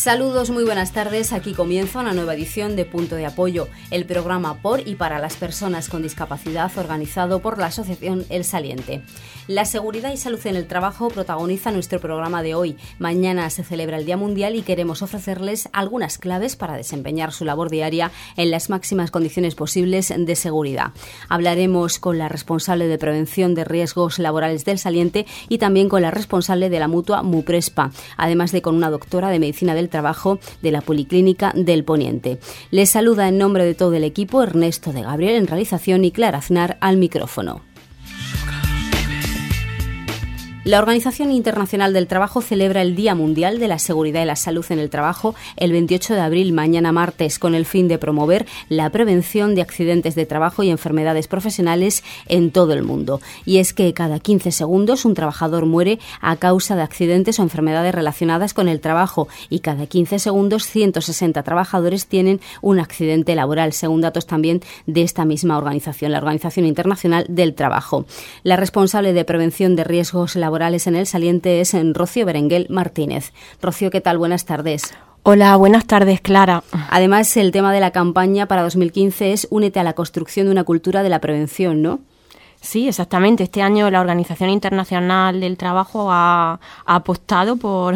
Saludos, muy buenas tardes. Aquí comienza una nueva edición de Punto de Apoyo, el programa por y para las personas con discapacidad organizado por la Asociación El Saliente. La seguridad y salud en el trabajo protagoniza nuestro programa de hoy. Mañana se celebra el Día Mundial y queremos ofrecerles algunas claves para desempeñar su labor diaria en las máximas condiciones posibles de seguridad. Hablaremos con la responsable de prevención de riesgos laborales del Saliente y también con la responsable de la mutua Muprespa, además de con una doctora de Medicina del Trabajo de la Policlínica del Poniente. Les saluda en nombre de todo el equipo Ernesto de Gabriel en realización y Clara Aznar al micrófono. La Organización Internacional del Trabajo celebra el Día Mundial de la Seguridad y la Salud en el Trabajo el 28 de abril, mañana martes, con el fin de promover la prevención de accidentes de trabajo y enfermedades profesionales en todo el mundo. Y es que cada 15 segundos un trabajador muere a causa de accidentes o enfermedades relacionadas con el trabajo y cada 15 segundos 160 trabajadores tienen un accidente laboral, según datos también de esta misma organización, la Organización Internacional del Trabajo. La responsable de prevención de riesgos laborales en el Saliente es Rocío Berenguel Martínez. Rocío, ¿qué tal? Buenas tardes. Hola, buenas tardes, Clara. Además, el tema de la campaña para 2015 es Únete a la construcción de una cultura de la prevención, ¿no? Sí, exactamente. Este año la Organización Internacional del Trabajo ha apostado por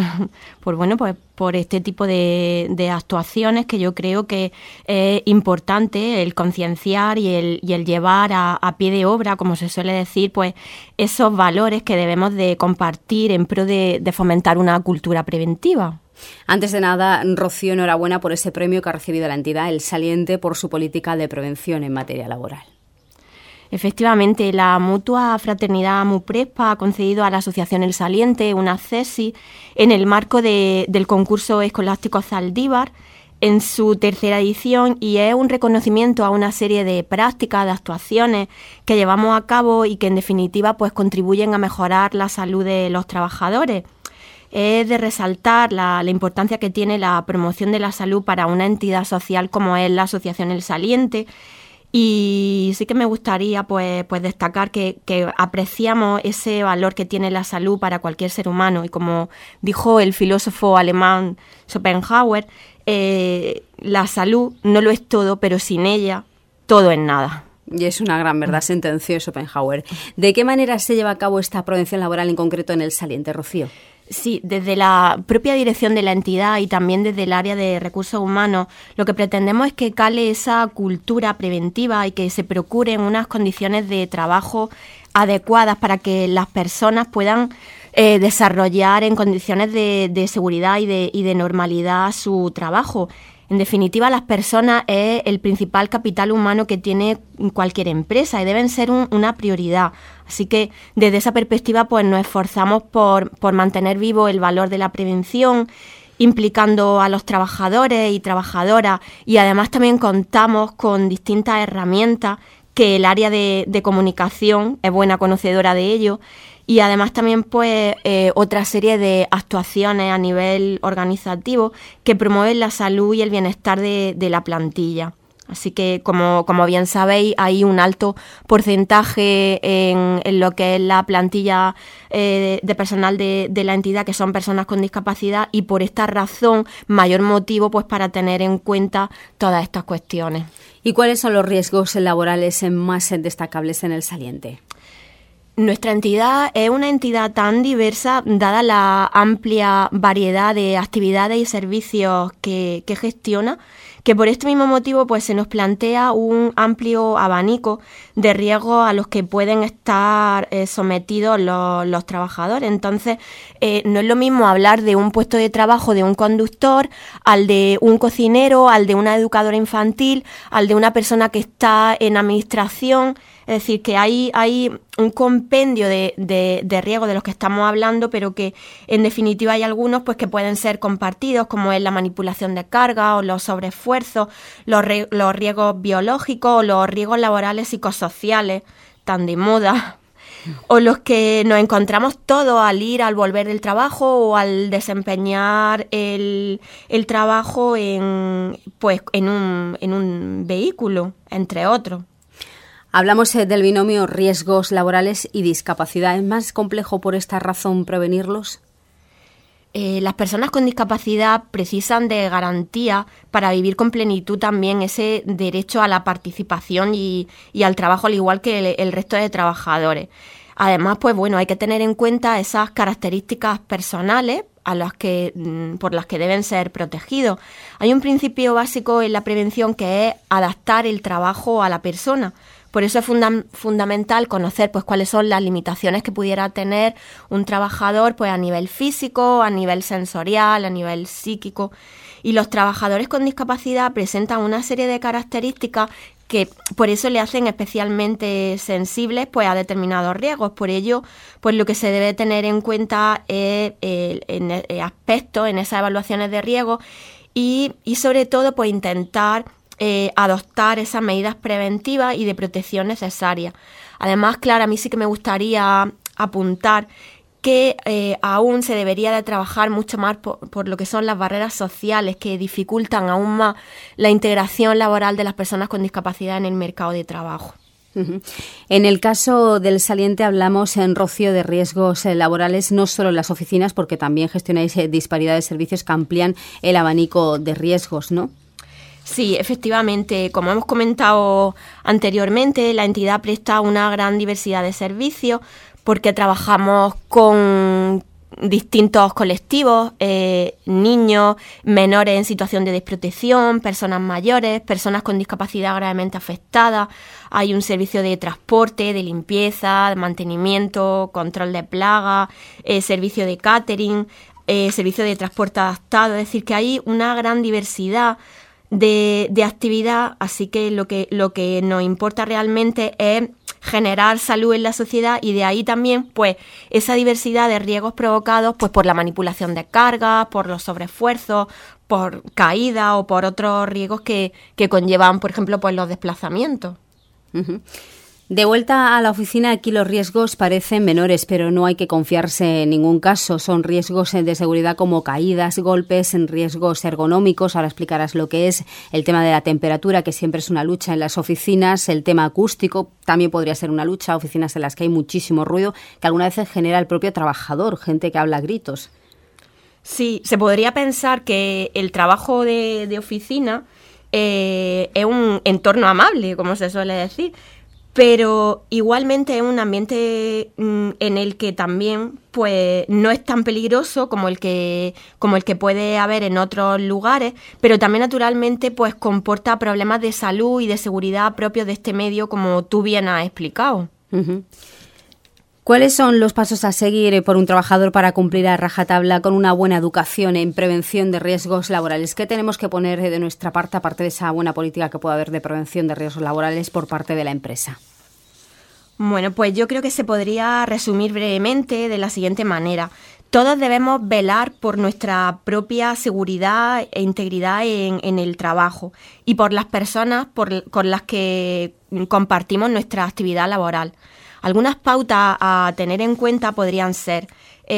este tipo de actuaciones que yo creo que es importante el concienciar y el llevar a pie de obra, como se suele decir, pues esos valores que debemos de compartir en pro de fomentar una cultura preventiva. Antes de nada, Rocío, enhorabuena por ese premio que ha recibido la entidad El Saliente por su política de prevención en materia laboral. Efectivamente, la Mutua Fraternidad Muprespa ha concedido a la Asociación El Saliente una CESI en el marco del concurso escolástico Zaldívar en su tercera edición y es un reconocimiento a una serie de prácticas, de actuaciones que llevamos a cabo y que en definitiva pues contribuyen a mejorar la salud de los trabajadores. Es de resaltar la importancia que tiene la promoción de la salud para una entidad social como es la Asociación El Saliente. Y sí que me gustaría pues destacar que apreciamos ese valor que tiene la salud para cualquier ser humano. Y como dijo el filósofo alemán Schopenhauer, la salud no lo es todo, pero sin ella todo es nada. Y es una gran verdad, sentenció Schopenhauer. ¿De qué manera se lleva a cabo esta prevención laboral en concreto en El Saliente, Rocío? Sí, desde la propia dirección de la entidad y también desde el área de recursos humanos, lo que pretendemos es que cale esa cultura preventiva y que se procuren unas condiciones de trabajo adecuadas para que las personas puedan desarrollar en condiciones de seguridad y de normalidad su trabajo. En definitiva, las personas es el principal capital humano que tiene cualquier empresa y deben ser una prioridad. Así que desde esa perspectiva pues nos esforzamos por mantener vivo el valor de la prevención, implicando a los trabajadores y trabajadoras, y además también contamos con distintas herramientas que el área de comunicación es buena conocedora de ello. Y además también pues otra serie de actuaciones a nivel organizativo que promueven la salud y el bienestar de la plantilla. Así que como bien sabéis hay un alto porcentaje en lo que es la plantilla de personal de la entidad que son personas con discapacidad y por esta razón mayor motivo pues para tener en cuenta todas estas cuestiones. ¿Y cuáles son los riesgos laborales más destacables en El Saliente? Nuestra entidad es una entidad tan diversa, dada la amplia variedad de actividades y servicios que gestiona, que por este mismo motivo pues se nos plantea un amplio abanico de riesgos a los que pueden estar sometidos los trabajadores. Entonces, no es lo mismo hablar de un puesto de trabajo de un conductor, al de un cocinero, al de una educadora infantil, al de una persona que está en administración. Es decir, que hay un compendio de riesgos de los que estamos hablando, pero que en definitiva hay algunos pues que pueden ser compartidos, como es la manipulación de carga o los sobreesfuerzos, los riesgos biológicos o los riesgos laborales psicosociales, tan de moda, o los que nos encontramos todos al volver del trabajo o al desempeñar el trabajo en un vehículo, entre otros. Hablamos del binomio riesgos laborales y discapacidad. ¿Es más complejo por esta razón prevenirlos? las personas con discapacidad precisan de garantía para vivir con plenitud también ese derecho a la participación y al trabajo, al igual que el resto de trabajadores. Además, pues bueno, hay que tener en cuenta esas características personales por las que deben ser protegidos. Hay un principio básico en la prevención que es adaptar el trabajo a la persona. Por eso es fundamental conocer pues cuáles son las limitaciones que pudiera tener un trabajador pues a nivel físico, a nivel sensorial, a nivel psíquico. Y los trabajadores con discapacidad presentan una serie de características que por eso le hacen especialmente sensibles pues a determinados riesgos. Por ello, pues lo que se debe tener en cuenta es aspectos en esas evaluaciones de riesgo y sobre todo pues intentar adoptar esas medidas preventivas y de protección necesarias. Además, claro, a mí sí que me gustaría apuntar que aún se debería de trabajar mucho más por lo que son las barreras sociales que dificultan aún más la integración laboral de las personas con discapacidad en el mercado de trabajo. En el caso del Saliente hablamos, Rocío, de riesgos laborales, no solo en las oficinas, porque también gestionáis disparidad de servicios que amplían el abanico de riesgos, ¿no? Sí, efectivamente, como hemos comentado anteriormente, la entidad presta una gran diversidad de servicios porque trabajamos con distintos colectivos, niños, menores en situación de desprotección, personas mayores, personas con discapacidad gravemente afectadas. Hay un servicio de transporte, de limpieza, de mantenimiento, control de plagas, servicio de catering, servicio de transporte adaptado. Es decir, que hay una gran diversidad de actividad, así que lo que nos importa realmente es generar salud en la sociedad y de ahí también pues esa diversidad de riesgos provocados pues por la manipulación de cargas, por los sobreesfuerzos, por caídas o por otros riesgos que conllevan, por ejemplo, pues los desplazamientos. Uh-huh. De vuelta a la oficina, aquí los riesgos parecen menores, pero no hay que confiarse en ningún caso. Son riesgos de seguridad como caídas, golpes, riesgos ergonómicos. Ahora explicarás lo que es el tema de la temperatura, que siempre es una lucha en las oficinas. El tema acústico también podría ser una lucha. Oficinas en las que hay muchísimo ruido, que algunas veces genera el propio trabajador, gente que habla a gritos. Sí, se podría pensar que el trabajo de oficina es un entorno amable, como se suele decir, pero igualmente es un ambiente en el que también pues no es tan peligroso como el que puede haber en otros lugares, pero también naturalmente pues comporta problemas de salud y de seguridad propios de este medio, como tú bien has explicado. Uh-huh. ¿Cuáles son los pasos a seguir por un trabajador para cumplir a rajatabla con una buena educación en prevención de riesgos laborales? ¿Qué tenemos que poner de nuestra parte, aparte de esa buena política que pueda haber de prevención de riesgos laborales por parte de la empresa? Bueno, pues yo creo que se podría resumir brevemente de la siguiente manera. Todos debemos velar por nuestra propia seguridad e integridad en el trabajo y por las personas con las que compartimos nuestra actividad laboral. Algunas pautas a tener en cuenta podrían ser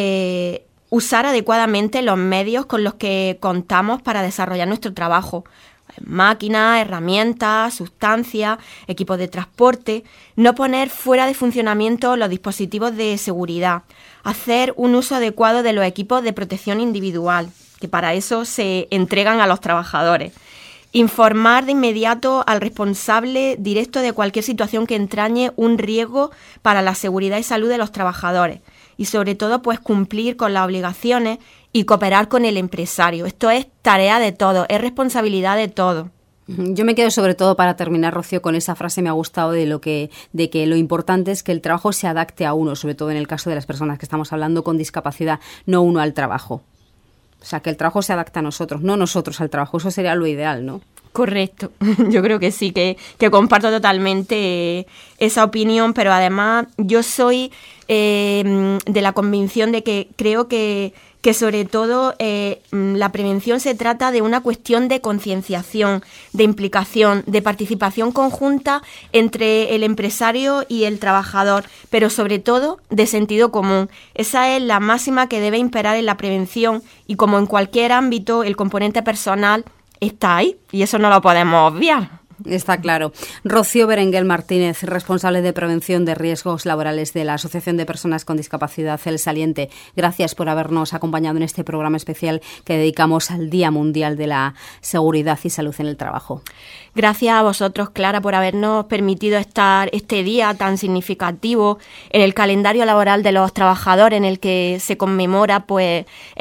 usar adecuadamente los medios con los que contamos para desarrollar nuestro trabajo. Máquinas, herramientas, sustancias, equipos de transporte. No poner fuera de funcionamiento los dispositivos de seguridad. Hacer un uso adecuado de los equipos de protección individual, que para eso se entregan a los trabajadores. Informar de inmediato al responsable directo de cualquier situación que entrañe un riesgo para la seguridad y salud de los trabajadores. Y sobre todo, pues cumplir con las obligaciones y cooperar con el empresario. Esto es tarea de todos, es responsabilidad de todos. Yo me quedo sobre todo, para terminar, Rocío, con esa frase, me ha gustado, de que lo importante es que el trabajo se adapte a uno, sobre todo en el caso de las personas que estamos hablando con discapacidad, no uno al trabajo. O sea, que el trabajo se adapta a nosotros, no nosotros al trabajo. Eso sería lo ideal, ¿no? Correcto. Yo creo que sí, que comparto totalmente esa opinión, pero además yo soy de la convicción de que creo que sobre todo la prevención se trata de una cuestión de concienciación, de implicación, de participación conjunta entre el empresario y el trabajador, pero sobre todo de sentido común. Esa es la máxima que debe imperar en la prevención y, como en cualquier ámbito, el componente personal está ahí y eso no lo podemos obviar. Está claro. Rocío Berenguel Martínez, responsable de prevención de riesgos laborales de la Asociación de Personas con Discapacidad El Saliente. Gracias por habernos acompañado en este programa especial que dedicamos al Día Mundial de la Seguridad y Salud en el Trabajo. Gracias a vosotros, Clara, por habernos permitido estar este día tan significativo en el calendario laboral de los trabajadores, en el que se conmemora pues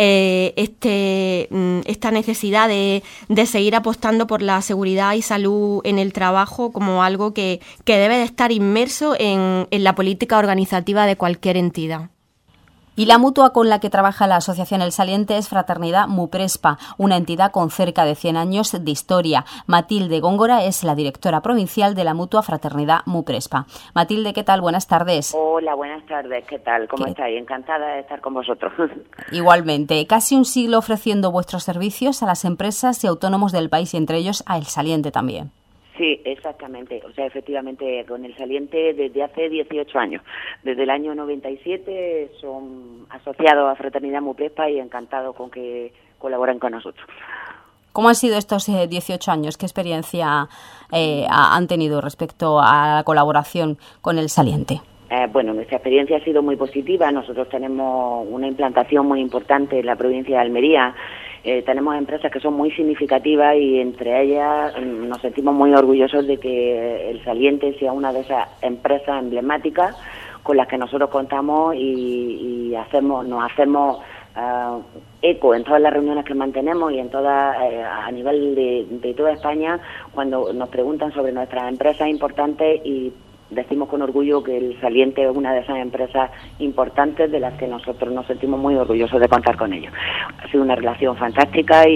esta necesidad de seguir apostando por la seguridad y salud en el trabajo como algo que debe de estar inmerso en la política organizativa de cualquier entidad. Y la mutua con la que trabaja la Asociación El Saliente es Fraternidad Muprespa, una entidad con cerca de 100 años de historia. Matilde Góngora es la directora provincial de la mutua Fraternidad Muprespa. Matilde, ¿qué tal? Buenas tardes. Hola, buenas tardes. ¿Qué tal? ¿Cómo estáis? Encantada de estar con vosotros. Igualmente. Casi un siglo ofreciendo vuestros servicios a las empresas y autónomos del país y entre ellos a El Saliente también. Sí, exactamente. O sea, efectivamente, con El Saliente desde hace 18 años. Desde el año 97 son asociados a Fraternidad Muprespa y encantados con que colaboren con nosotros. ¿Cómo han sido estos 18 años? ¿Qué experiencia han tenido respecto a la colaboración con El Saliente? Bueno, nuestra experiencia ha sido muy positiva. Nosotros tenemos una implantación muy importante en la provincia de Almería. Tenemos empresas que son muy significativas y entre ellas nos sentimos muy orgullosos de que El Saliente sea una de esas empresas emblemáticas con las que nosotros contamos y nos hacemos eco en todas las reuniones que mantenemos y en todas a nivel de toda España cuando nos preguntan sobre nuestras empresas importantes y decimos con orgullo que El Saliente es una de esas empresas importantes de las que nosotros nos sentimos muy orgullosos de contar con ellos. Ha sido una relación fantástica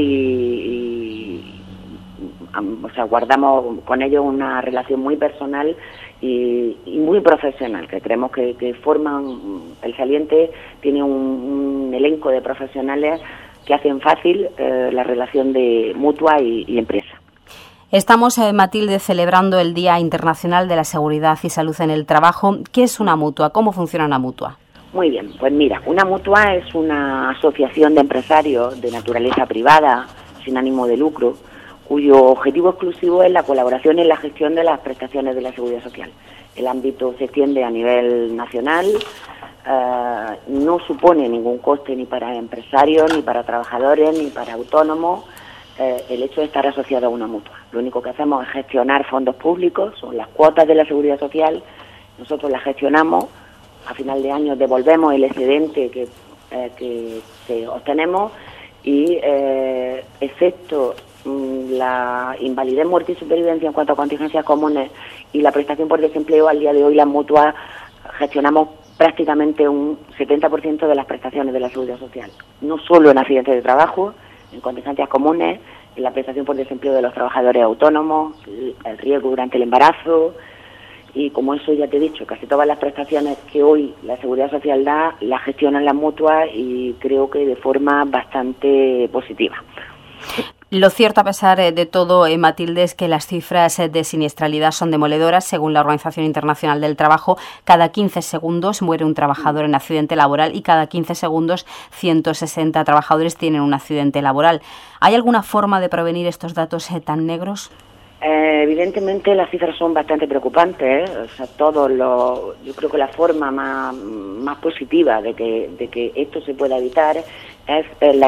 y o sea, guardamos con ellos una relación muy personal y muy profesional, que creemos que forman, El Saliente tiene un elenco de profesionales que hacen fácil la relación de mutua y empresa. Estamos, Matilde, celebrando el Día Internacional de la Seguridad y Salud en el Trabajo. ¿Qué es una mutua? ¿Cómo funciona una mutua? Muy bien, pues mira, una mutua es una asociación de empresarios de naturaleza privada, sin ánimo de lucro, cuyo objetivo exclusivo es la colaboración en la gestión de las prestaciones de la seguridad social. El ámbito se extiende a nivel nacional, no supone ningún coste ni para empresarios, ni para trabajadores, ni para autónomos, el hecho de estar asociado a una mutua. Lo único que hacemos es gestionar fondos públicos, son las cuotas de la seguridad social, nosotros las gestionamos, a final de año devolvemos el excedente que obtenemos y excepto la invalidez, muerte y supervivencia en cuanto a contingencias comunes y la prestación por desempleo, al día de hoy las mutuas gestionamos prácticamente un 70% de las prestaciones de la seguridad social, no solo en accidentes de trabajo, en contingencias comunes, en la prestación por desempleo de los trabajadores autónomos, el riesgo durante el embarazo y como eso ya te he dicho, casi todas las prestaciones que hoy la Seguridad Social da las gestionan las mutuas y creo que de forma bastante positiva. Lo cierto, a pesar de todo, Matilde, es que las cifras de siniestralidad son demoledoras. Según la Organización Internacional del Trabajo, cada 15 segundos muere un trabajador en accidente laboral y cada 15 segundos 160 trabajadores tienen un accidente laboral. ¿Hay alguna forma de prevenir estos datos tan negros? Evidentemente las cifras son bastante preocupantes, O sea, yo creo que la forma más positiva de que esto se pueda evitar es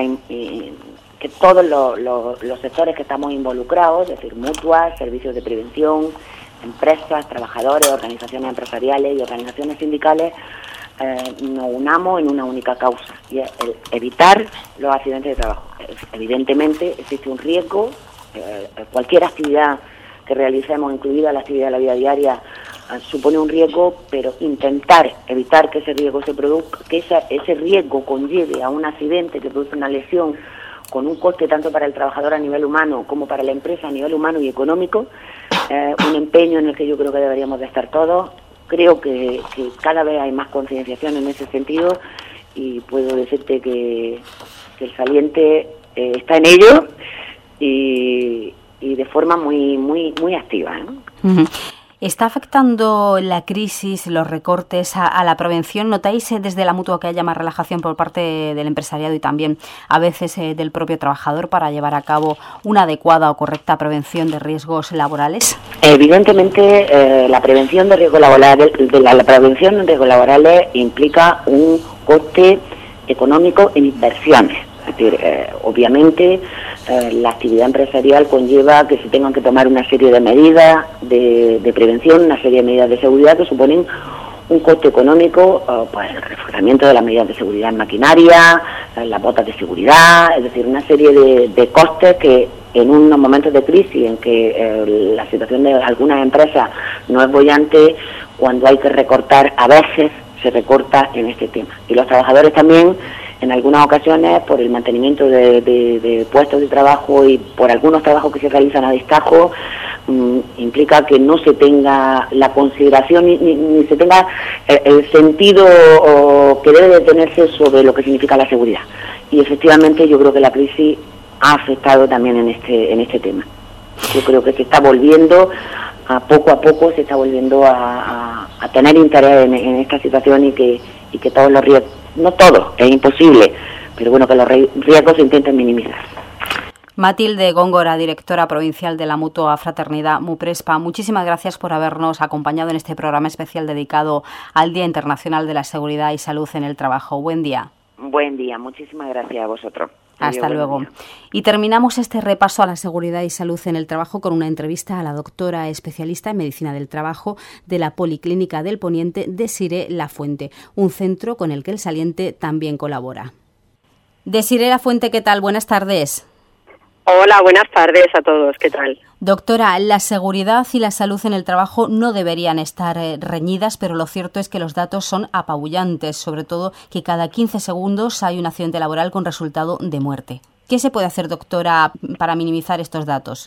que todos los sectores que estamos involucrados, es decir, mutuas, servicios de prevención, empresas, trabajadores, organizaciones empresariales y organizaciones sindicales, nos unamos en una única causa, y es el evitar los accidentes de trabajo. Evidentemente existe un riesgo, cualquier actividad que realicemos, incluida la actividad de la vida diaria, supone un riesgo, pero intentar evitar que ese riesgo se produzca, que ese riesgo conlleve a un accidente que produce una lesión con un coste tanto para el trabajador a nivel humano como para la empresa a nivel humano y económico, un empeño en el que yo creo que deberíamos de estar todos. Creo que cada vez hay más concienciación en ese sentido y puedo decirte que El Saliente está en ello y de forma muy activa, ¿no? Uh-huh. ¿Está afectando la crisis, los recortes a la prevención? ¿Notáis desde la Mutua que haya más relajación por parte del empresariado y también a veces del propio trabajador para llevar a cabo una adecuada o correcta prevención de riesgos laborales? Evidentemente, la prevención de riesgos laborales, la prevención de riesgos laborales implica un coste económico en inversiones. Es decir, obviamente la actividad empresarial conlleva que se tengan que tomar una serie de medidas de prevención, una serie de medidas de seguridad que suponen un coste económico, pues el reforzamiento de las medidas de seguridad en maquinaria, las botas de seguridad, es decir, una serie de costes que en unos momentos de crisis en que la situación de algunas empresas no es boyante, cuando hay que recortar, a veces se recorta en este tema. Y los trabajadores también, en algunas ocasiones, por el mantenimiento de puestos de trabajo y por algunos trabajos que se realizan a destajo, implica que no se tenga la consideración ni se tenga el sentido que debe de tenerse sobre lo que significa la seguridad. Y efectivamente yo creo que la crisis ha afectado también en este tema. Yo creo que se está volviendo, poco a poco se está volviendo a tener interés en esta situación y que todos los riesgos, no todos, es imposible, pero bueno, que los riesgos se intenten minimizar. Matilde Góngora, directora provincial de la Mutua Fraternidad Muprespa, muchísimas gracias por habernos acompañado en este programa especial dedicado al Día Internacional de la Seguridad y Salud en el Trabajo. Buen día. Buen día, muchísimas gracias a vosotros. Hasta luego. Y terminamos este repaso a la seguridad y salud en el trabajo con una entrevista a la doctora especialista en medicina del trabajo de la Policlínica del Poniente, Desiré Lafuente, un centro con el que el saliente también colabora. Desiré Lafuente, ¿qué tal? Buenas tardes. Hola, buenas tardes a todos. ¿Qué tal? Doctora, la seguridad y la salud en el trabajo no deberían estar reñidas, pero lo cierto es que los datos son apabullantes, sobre todo que cada 15 segundos hay un accidente laboral con resultado de muerte. ¿Qué se puede hacer, doctora, para minimizar estos datos?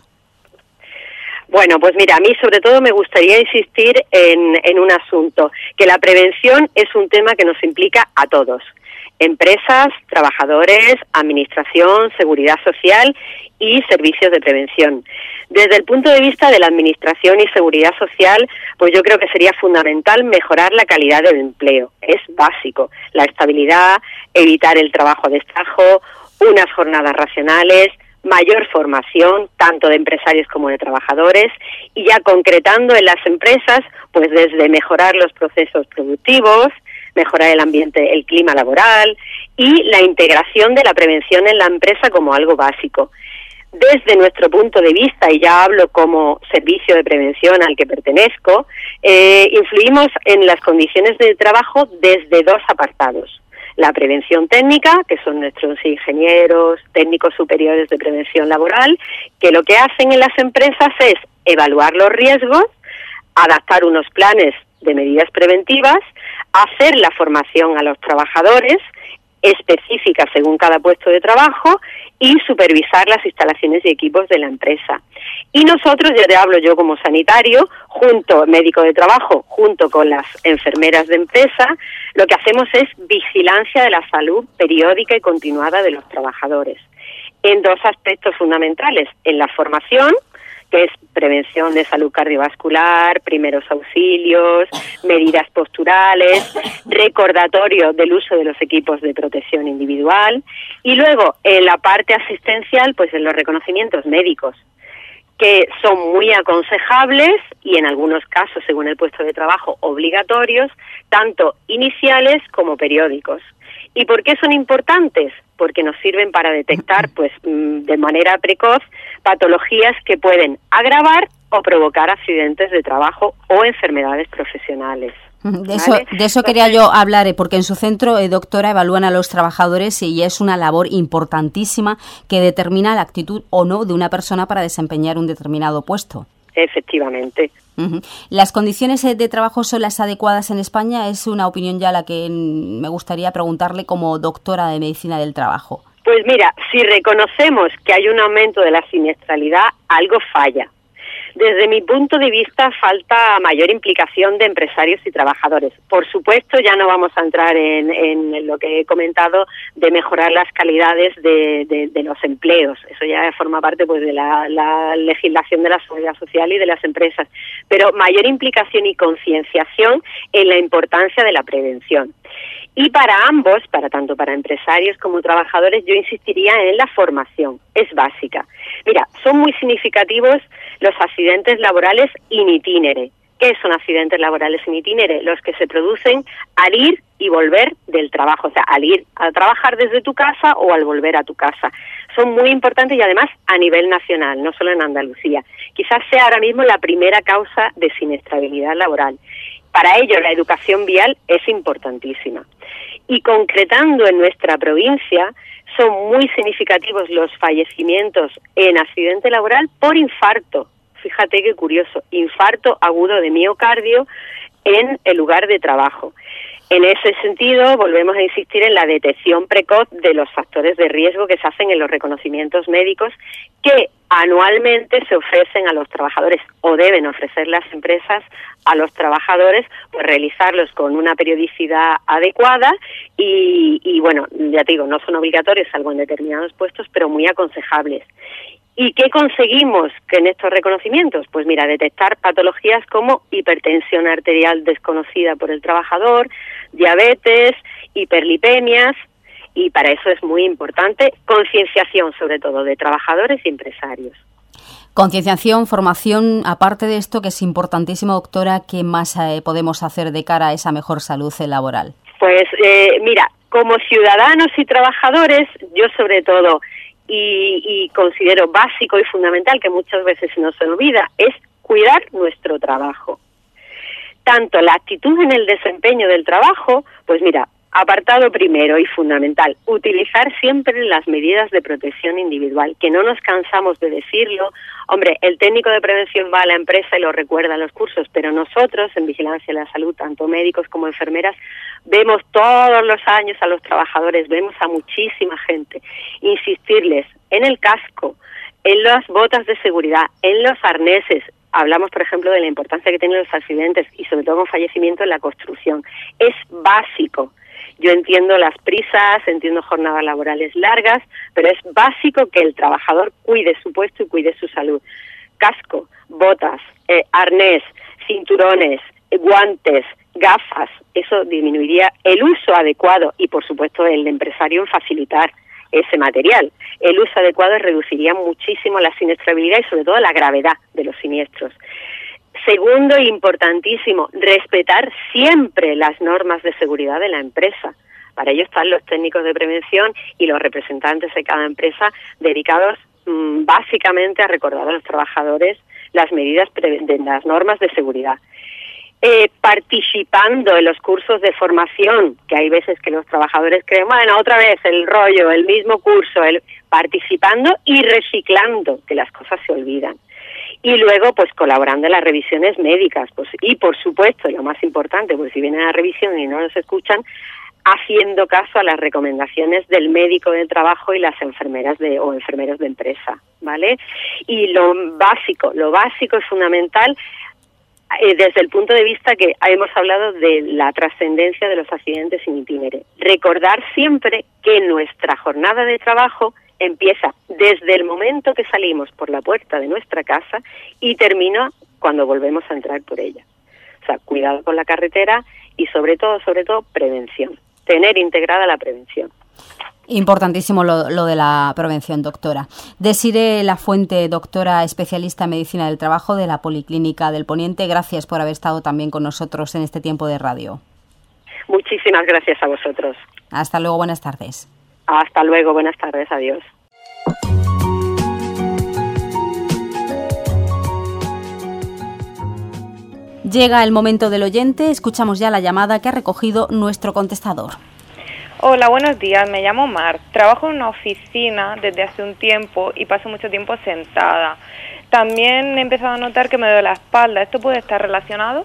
Bueno, pues mira, a mí sobre todo me gustaría insistir en un asunto, que la prevención es un tema que nos implica a todos. Empresas, trabajadores, administración, seguridad social y servicios de prevención. Desde el punto de vista de la administración y seguridad social, pues yo creo que sería fundamental mejorar la calidad del empleo. Es básico. La estabilidad, evitar el trabajo a destajo, unas jornadas racionales, mayor formación, tanto de empresarios como de trabajadores, y ya concretando en las empresas, pues desde mejorar los procesos productivos, mejorar el ambiente, el clima laboral y la integración de la prevención en la empresa como algo básico. Desde nuestro punto de vista, y ya hablo como servicio de prevención al que pertenezco, influimos en las condiciones de trabajo desde dos apartados. La prevención técnica, que son nuestros ingenieros, técnicos superiores de prevención laboral, que lo que hacen en las empresas es evaluar los riesgos, adaptar unos planes de medidas preventivas, hacer la formación a los trabajadores específica según cada puesto de trabajo y supervisar las instalaciones y equipos de la empresa. Y nosotros, ya te hablo yo como sanitario, médico de trabajo, junto con las enfermeras de empresa, lo que hacemos es vigilancia de la salud periódica y continuada de los trabajadores, en dos aspectos fundamentales: en la formación, que es prevención de salud cardiovascular, primeros auxilios, medidas posturales, recordatorio del uso de los equipos de protección individual, y luego en la parte asistencial, pues en los reconocimientos médicos, que son muy aconsejables y en algunos casos, según el puesto de trabajo, obligatorios, tanto iniciales como periódicos. ¿Y por qué son importantes? Porque nos sirven para detectar, pues, de manera precoz, patologías que pueden agravar o provocar accidentes de trabajo o enfermedades profesionales. De eso quería yo hablar, porque en su centro, doctora, evalúan a los trabajadores y es una labor importantísima que determina la actitud o no de una persona para desempeñar un determinado puesto. Efectivamente. ¿Las condiciones de trabajo son las adecuadas en España? Es una opinión ya la que me gustaría preguntarle como doctora de medicina del trabajo. Pues mira, si reconocemos que hay un aumento de la siniestralidad, algo falla. Desde mi punto de vista falta mayor implicación de empresarios y trabajadores. Por supuesto, ya no vamos a entrar en lo que he comentado de mejorar las calidades de los empleos. Eso ya forma parte pues de la legislación de la seguridad social y de las empresas. Pero mayor implicación y concienciación en la importancia de la prevención. Y para ambos, tanto para empresarios como trabajadores, yo insistiría en la formación, es básica. Mira, son muy significativos los accidentes laborales in itinere. ¿Qué son accidentes laborales in itinere? Los que se producen al ir y volver del trabajo, o sea, al ir a trabajar desde tu casa o al volver a tu casa. Son muy importantes y además a nivel nacional, no solo en Andalucía. Quizás sea ahora mismo la primera causa de siniestrabilidad laboral. Para ello, la educación vial es importantísima. Y concretando en nuestra provincia, son muy significativos los fallecimientos en accidente laboral por infarto. Fíjate qué curioso, infarto agudo de miocardio en el lugar de trabajo. En ese sentido, volvemos a insistir en la detección precoz de los factores de riesgo que se hacen en los reconocimientos médicos que anualmente se ofrecen a los trabajadores o deben ofrecer las empresas a los trabajadores, pues realizarlos con una periodicidad adecuada y bueno, ya te digo, no son obligatorios salvo en determinados puestos, pero muy aconsejables. ¿Y qué conseguimos en estos reconocimientos? Pues mira, detectar patologías como hipertensión arterial desconocida por el trabajador, diabetes, hiperlipemias, y para eso es muy importante concienciación, sobre todo, de trabajadores y empresarios. Concienciación, formación, aparte de esto, que es importantísimo, doctora, ¿qué más podemos hacer de cara a esa mejor salud laboral? Pues mira, como ciudadanos y trabajadores, yo sobre todo, y considero básico y fundamental, que muchas veces se nos olvida, es cuidar nuestro trabajo. Tanto la actitud en el desempeño del trabajo, pues mira, apartado primero y fundamental, utilizar siempre las medidas de protección individual, que no nos cansamos de decirlo. Hombre, el técnico de prevención va a la empresa y lo recuerda en los cursos, pero nosotros, en Vigilancia de la Salud, tanto médicos como enfermeras, vemos todos los años a los trabajadores, vemos a muchísima gente, insistirles en el casco, en las botas de seguridad, en los arneses. Hablamos, por ejemplo, de la importancia que tienen los accidentes y sobre todo con fallecimiento en la construcción. Es básico. Yo entiendo las prisas, entiendo jornadas laborales largas, pero es básico que el trabajador cuide su puesto y cuide su salud. Casco, botas, arnés, cinturones, guantes, gafas, eso disminuiría el uso adecuado y, por supuesto, el empresario en facilitar ese material. El uso adecuado reduciría muchísimo la siniestrabilidad y, sobre todo, la gravedad de los siniestros. Segundo, importantísimo, respetar siempre las normas de seguridad de la empresa. Para ello están los técnicos de prevención y los representantes de cada empresa dedicados básicamente a recordar a los trabajadores las medidas de las normas de seguridad. Participando en los cursos de formación, que hay veces que los trabajadores creen, bueno, otra vez el rollo, el mismo curso, participando y reciclando, que las cosas se olvidan. Y luego, pues, colaborando en las revisiones médicas, pues, y por supuesto, lo más importante, pues si vienen a la revisión y no nos escuchan, haciendo caso a las recomendaciones del médico del trabajo y las enfermeras o enfermeros de empresa, ¿vale? Y lo básico es fundamental, desde el punto de vista que hemos hablado de la trascendencia de los accidentes in itinere. Recordar siempre que nuestra jornada de trabajo empieza desde el momento que salimos por la puerta de nuestra casa y termina cuando volvemos a entrar por ella. O sea, cuidado con la carretera y sobre todo, prevención. Tener integrada la prevención. Importantísimo lo de la prevención, doctora. Desiree Lafuente, doctora especialista en medicina del trabajo de la Policlínica del Poniente, gracias por haber estado también con nosotros en este tiempo de radio. Muchísimas gracias a vosotros. Hasta luego, buenas tardes. Hasta luego, buenas tardes, adiós. Llega el momento del oyente, escuchamos ya la llamada que ha recogido nuestro contestador. Hola, buenos días, me llamo Mar, trabajo en una oficina desde hace un tiempo y paso mucho tiempo sentada. También he empezado a notar que me duele la espalda, ¿esto puede estar relacionado?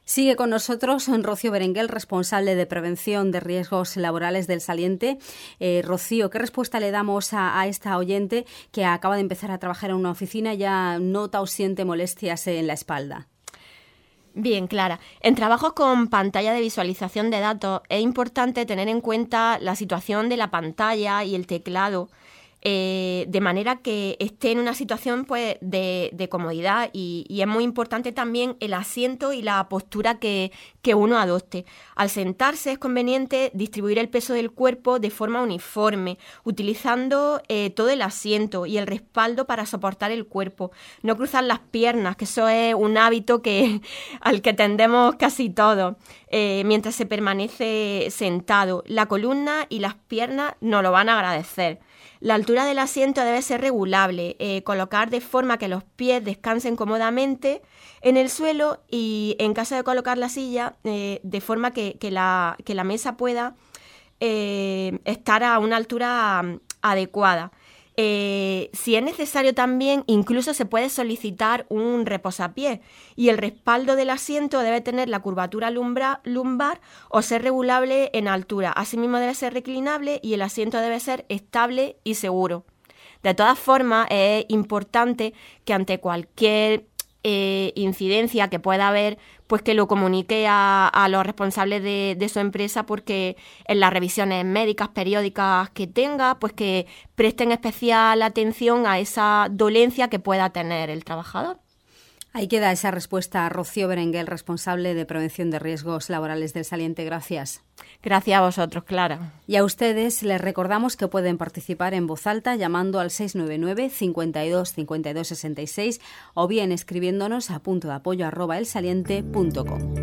Sigue con nosotros Rocío Berenguel, responsable de prevención de riesgos laborales del Saliente. Rocío, ¿qué respuesta le damos a esta oyente que acaba de empezar a trabajar en una oficina y ya nota o siente molestias en la espalda? Bien, Clara. En trabajos con pantalla de visualización de datos es importante tener en cuenta la situación de la pantalla y el teclado, de manera que esté en una situación pues de comodidad y es muy importante también el asiento y la postura que uno adopte. Al sentarse es conveniente distribuir el peso del cuerpo de forma uniforme, utilizando todo el asiento y el respaldo para soportar el cuerpo. No cruzar las piernas, que eso es un hábito al que tendemos casi todos, mientras se permanece sentado. La columna y las piernas nos lo van a agradecer. La altura del asiento debe ser regulable, colocar de forma que los pies descansen cómodamente en el suelo y en caso de colocar la silla, de forma que la mesa pueda estar a una altura adecuada. Si es necesario también, incluso se puede solicitar un reposapiés y el respaldo del asiento debe tener la curvatura lumbar o ser regulable en altura. Asimismo debe ser reclinable y el asiento debe ser estable y seguro. De todas formas, es importante que ante cualquier incidencia que pueda haber, pues que lo comunique a los responsables de su empresa, porque en las revisiones médicas periódicas que tenga, pues que presten especial atención a esa dolencia que pueda tener el trabajador. Ahí queda esa respuesta. Rocío Berenguel, responsable de prevención de riesgos laborales del Saliente. Gracias. Gracias a vosotros, Clara. Y a ustedes les recordamos que pueden participar en voz alta llamando al 699 52 52 66 o bien escribiéndonos a puntodeapoyo@elsaliente.com.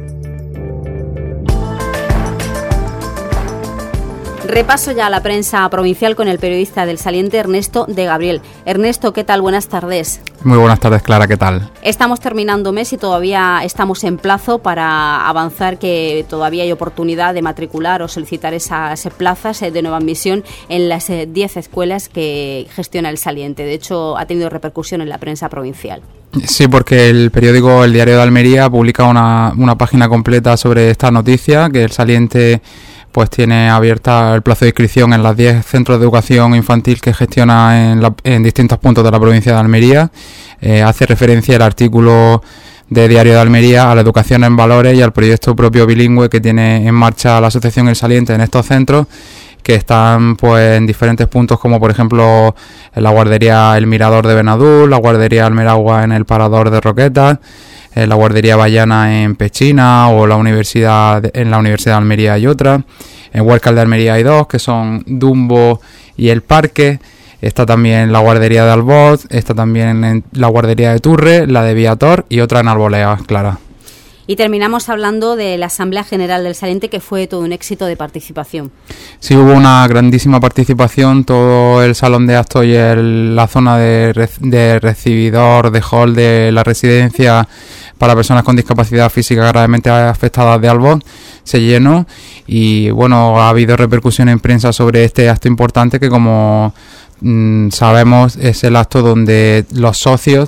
Repaso ya a la prensa provincial con el periodista del Saliente, Ernesto de Gabriel. Ernesto, ¿qué tal? Buenas tardes. Muy buenas tardes, Clara, ¿qué tal? Estamos terminando mes y todavía estamos en plazo para avanzar, que todavía hay oportunidad de matricular o solicitar esas plazas de nueva admisión en las 10 escuelas que gestiona el Saliente. De hecho, ha tenido repercusión en la prensa provincial. Sí, porque el periódico El Diario de Almería publica una página completa sobre esta noticia, que el Saliente pues tiene abierta el plazo de inscripción en las 10 centros de educación infantil que gestiona en distintos puntos de la provincia de Almería. Hace referencia el artículo de Diario de Almería a la educación en valores y al proyecto propio bilingüe que tiene en marcha la Asociación El Saliente en estos centros, que están pues en diferentes puntos, como por ejemplo en la guardería El Mirador de Benadús, la guardería Almeragua en el Parador de Roquetas, la guardería Bayana en Pechina o en la Universidad de Almería hay otra. En Huércal de Almería hay 2, que son Dumbo y El Parque. Está también la guardería de Alboz, está también en la guardería de Turre, la de Viator y otra en Arbolea, Clara. Y terminamos hablando de la Asamblea General del Saliente, que fue todo un éxito de participación. Sí, hubo una grandísima participación, todo el salón de actos y la zona de recibidor, de hall de la residencia para personas con discapacidad física gravemente afectadas de Alboz se llenó y bueno, ha habido repercusión en prensa sobre este acto importante que, como sabemos, es el acto donde los socios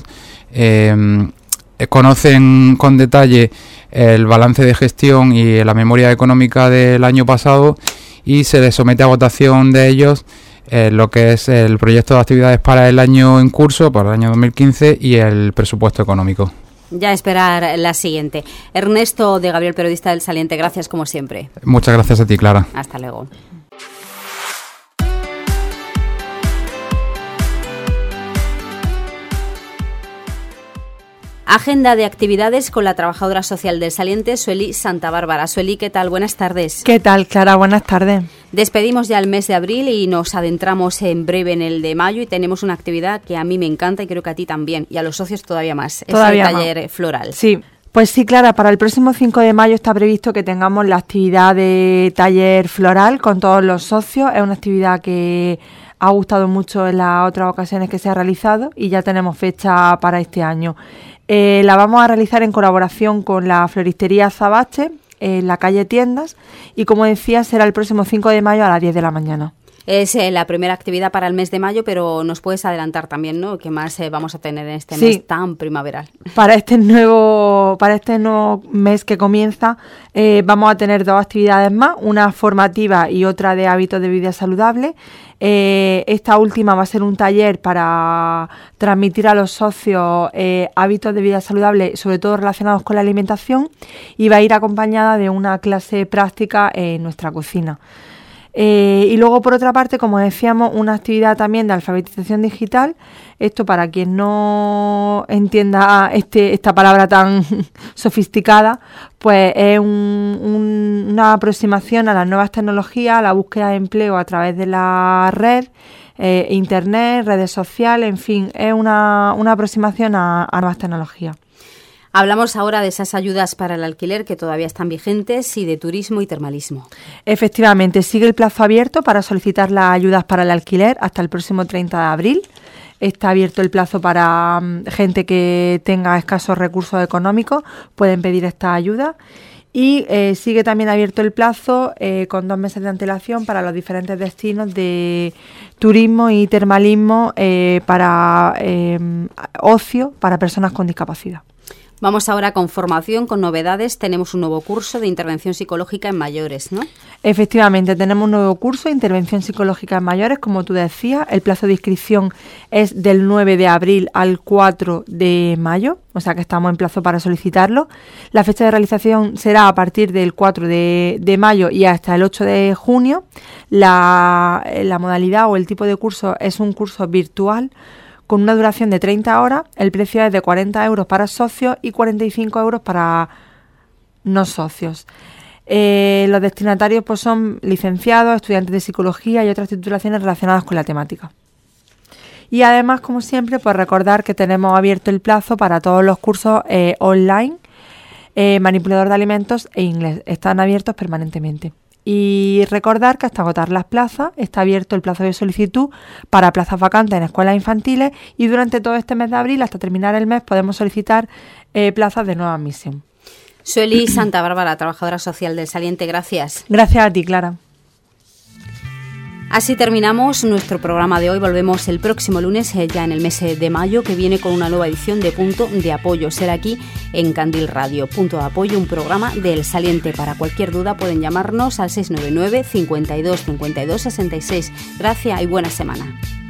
conocen con detalle el balance de gestión y la memoria económica del año pasado y se les somete a votación de ellos lo que es el proyecto de actividades para el año en curso, para el año 2015 y el presupuesto económico. Ya esperar la siguiente. Ernesto de Gabriel, periodista del Saliente, gracias como siempre. Muchas gracias a ti, Clara. Hasta luego. Agenda de actividades con la trabajadora social del Saliente, Sueli Santa Bárbara. Sueli, ¿qué tal? Buenas tardes. ¿Qué tal, Clara? Buenas tardes. Despedimos ya el mes de abril y nos adentramos en breve en el de mayo y tenemos una actividad que a mí me encanta y creo que a ti también y a los socios todavía más. Todavía es el taller floral. Sí. Pues sí, Clara, para el próximo 5 de mayo está previsto que tengamos la actividad de taller floral con todos los socios. Es una actividad que ha gustado mucho en las otras ocasiones que se ha realizado y ya tenemos fecha para este año. La vamos a realizar en colaboración con la floristería Zabache en la calle Tiendas y, como decía, será el próximo 5 de mayo a las 10 de la mañana. Es la primera actividad para el mes de mayo, pero nos puedes adelantar también, ¿no? ¿Qué más vamos a tener en este mes tan primaveral? Para este nuevo mes que comienza, vamos a tener 2 actividades más, una formativa y otra de hábitos de vida saludable. Esta última va a ser un taller para transmitir a los socios hábitos de vida saludable, sobre todo relacionados con la alimentación, y va a ir acompañada de una clase práctica en nuestra cocina. Y luego, por otra parte, como decíamos, una actividad también de alfabetización digital. Esto, para quien no entienda esta palabra tan sofisticada, pues es una aproximación a las nuevas tecnologías, a la búsqueda de empleo a través de la red, internet, redes sociales, en fin, es una aproximación a nuevas tecnologías. Hablamos ahora de esas ayudas para el alquiler que todavía están vigentes y de turismo y termalismo. Efectivamente, sigue el plazo abierto para solicitar las ayudas para el alquiler hasta el próximo 30 de abril. Está abierto el plazo para gente que tenga escasos recursos económicos, pueden pedir esta ayuda. Y sigue también abierto el plazo con 2 meses de antelación para los diferentes destinos de turismo y termalismo para ocio para personas con discapacidad. Vamos ahora con formación, con novedades. Tenemos un nuevo curso de intervención psicológica en mayores, ¿no? Efectivamente, tenemos un nuevo curso de intervención psicológica en mayores, como tú decías. El plazo de inscripción es del 9 de abril al 4 de mayo, o sea que estamos en plazo para solicitarlo. La fecha de realización será a partir del 4 de mayo y hasta el 8 de junio. La modalidad o el tipo de curso es un curso virtual con una duración de 30 horas, el precio es de 40 euros para socios y 45 euros para no socios. Los destinatarios pues son licenciados, estudiantes de psicología y otras titulaciones relacionadas con la temática. Y además, como siempre, pues recordar que tenemos abierto el plazo para todos los cursos online, manipulador de alimentos e inglés. Están abiertos permanentemente. Y recordar que hasta agotar las plazas está abierto el plazo de solicitud para plazas vacantes en escuelas infantiles y durante todo este mes de abril hasta terminar el mes podemos solicitar plazas de nueva admisión. Sueli Santa Bárbara, trabajadora social del Saliente, gracias. Gracias a ti, Clara. Así terminamos nuestro programa de hoy. Volvemos el próximo lunes, ya en el mes de mayo, que viene con una nueva edición de Punto de Apoyo. Será aquí en Candil Radio. Punto de Apoyo, un programa del Saliente. Para cualquier duda pueden llamarnos al 699 52 52 66. Gracias y buena semana.